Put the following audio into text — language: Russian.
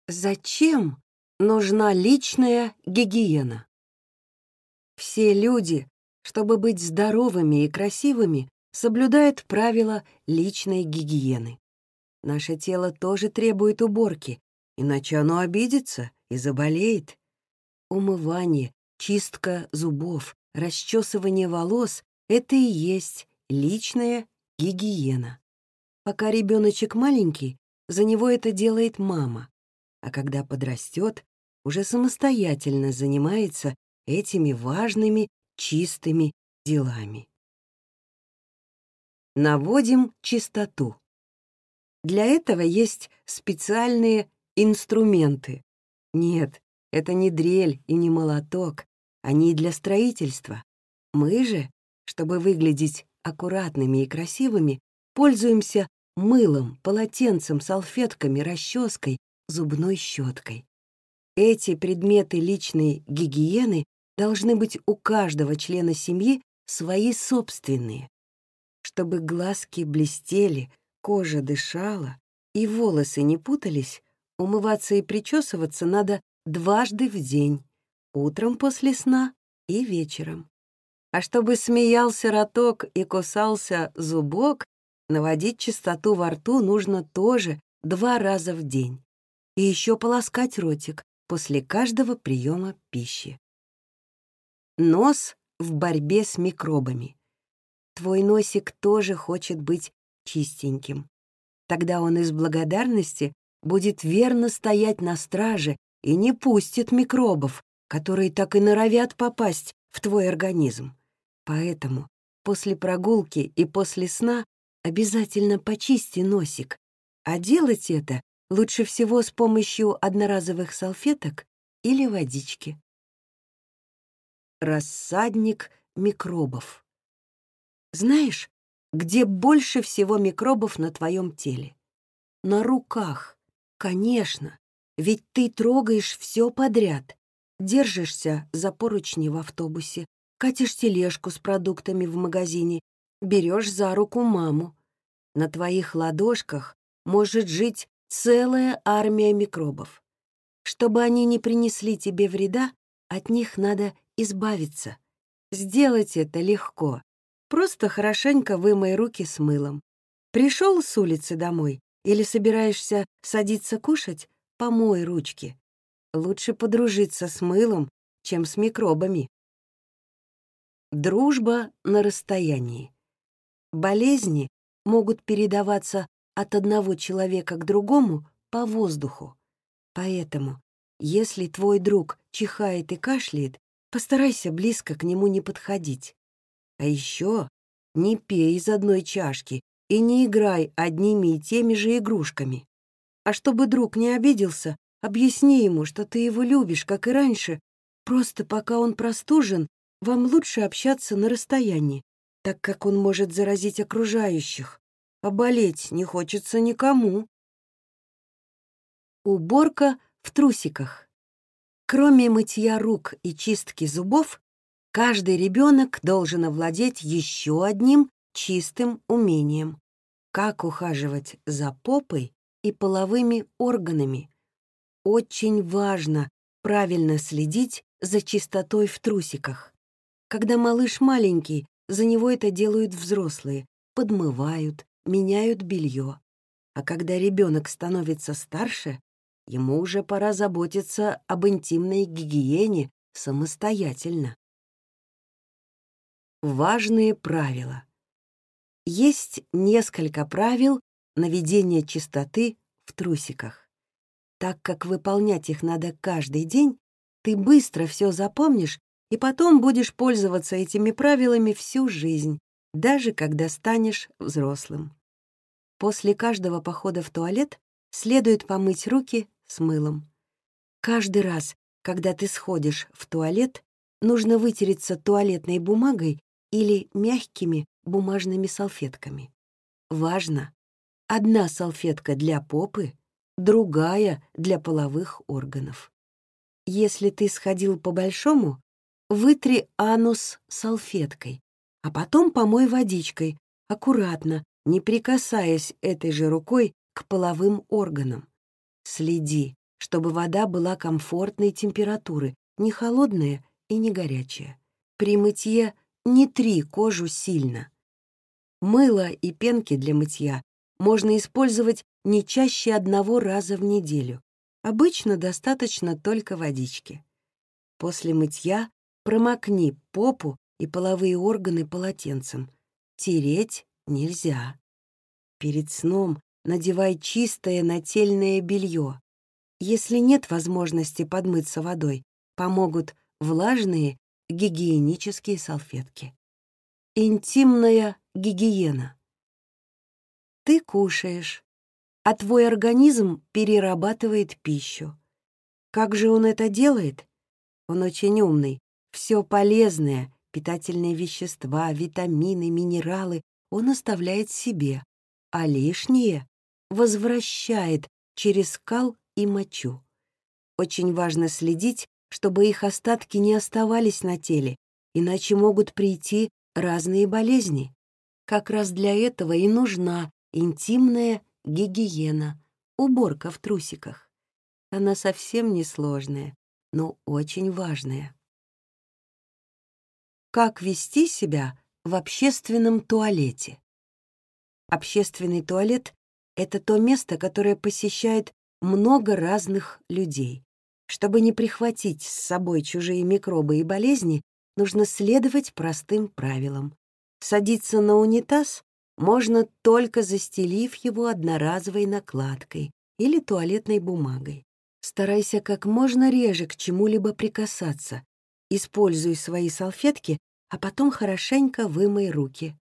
Зачем нужна личная гигиена? Все люди, чтобы быть здоровыми и красивыми, соблюдают правила личной гигиены. Наше тело тоже требует уборки, иначе оно обидится и заболеет. Умывание, чистка зубов, расчесывание волос — это и есть личная гигиена. Пока ребеночек маленький, за него это делает мама, а когда подрастет, уже самостоятельно занимается этими важными, чистыми делами. Наводим чистоту. Для этого есть специальные инструменты. Нет, это не дрель и не молоток, они для строительства. Мы же, чтобы выглядеть аккуратными и красивыми, пользуемся мылом, полотенцем, салфетками, расческой, зубной щеткой. Эти предметы личной гигиены должны быть у каждого члена семьи свои собственные. Чтобы глазки блестели, кожа дышала и волосы не путались, умываться и причесываться надо дважды в день, утром после сна и вечером. А чтобы смеялся роток и кусался зубок, наводить чистоту во рту нужно тоже 2 раза в день. И еще полоскать ротик после каждого приема пищи. Нос в борьбе с микробами. Твой носик тоже хочет быть чистеньким. Тогда он из благодарности будет верно стоять на страже и не пустит микробов, которые так и норовят попасть в твой организм. Поэтому после прогулки и после сна обязательно почисти носик, а делать это лучше всего с помощью одноразовых салфеток или водички. Рассадник микробов. Знаешь, где больше всего микробов на твоем теле? На руках. Конечно, ведь ты трогаешь все подряд. Держишься за поручни в автобусе, катишь тележку с продуктами в магазине, берешь за руку маму. На твоих ладошках может жить целая армия микробов. Чтобы они не принесли тебе вреда, от них надо избавиться. Сделать это легко. Просто хорошенько вымой руки с мылом. Пришел с улицы домой или собираешься садиться кушать, помой ручки. Лучше подружиться с мылом, чем с микробами. Дружба на расстоянии. Болезни могут передаваться от одного человека к другому по воздуху. Поэтому, если твой друг чихает и кашляет, постарайся близко к нему не подходить. А еще не пей из одной чашки и не играй одними и теми же игрушками. А чтобы друг не обиделся, объясни ему, что ты его любишь, как и раньше. Просто пока он простужен, вам лучше общаться на расстоянии, так как он может заразить окружающих. А болеть не хочется никому. Уборка в трусиках. Кроме мытья рук и чистки зубов, каждый ребенок должен овладеть еще одним чистым умением — как ухаживать за попой и половыми органами. Очень важно правильно следить за чистотой в трусиках. Когда малыш маленький, за него это делают взрослые, подмывают, меняют белье. А когда ребенок становится старше, ему уже пора заботиться об интимной гигиене самостоятельно. Важные правила. Есть несколько правил наведения чистоты в трусиках. Так как выполнять их надо каждый день, ты быстро все запомнишь и потом будешь пользоваться этими правилами всю жизнь, даже когда станешь взрослым. После каждого похода в туалет следует помыть руки с мылом. Каждый раз, когда ты сходишь в туалет, нужно вытереться туалетной бумагой или мягкими бумажными салфетками. Важно! Одна салфетка для попы, другая для половых органов. Если ты сходил по-большому, вытри анус салфеткой, а потом помой водичкой, аккуратно, не прикасаясь этой же рукой к половым органам. Следи, чтобы вода была комфортной температуры, не холодная и не горячая. При мытье не три кожу сильно. Мыло и пенки для мытья можно использовать не чаще 1 раза в неделю. Обычно достаточно только водички. После мытья промокни попу и половые органы полотенцем. Тереть нельзя. Перед сном надевай чистое нательное белье. Если нет возможности подмыться водой, помогут влажные гигиенические салфетки. Интимная гигиена. Ты кушаешь, а твой организм перерабатывает пищу. Как же он это делает? Он очень умный. Все полезное, питательные вещества, витамины, минералы он оставляет себе, а лишнее возвращает через кал и мочу. Очень важно следить, чтобы их остатки не оставались на теле, иначе могут прийти разные болезни. Как раз для этого и нужна интимная гигиена, уборка в трусиках. Она совсем несложная, но очень важная. Как вести себя в общественном туалете? Общественный туалет — это то место, которое посещает много разных людей. Чтобы не прихватить с собой чужие микробы и болезни, нужно следовать простым правилам. Садиться на унитаз можно только застелив его одноразовой накладкой или туалетной бумагой. Старайся как можно реже к чему-либо прикасаться. Используй свои салфетки, а потом хорошенько вымой руки.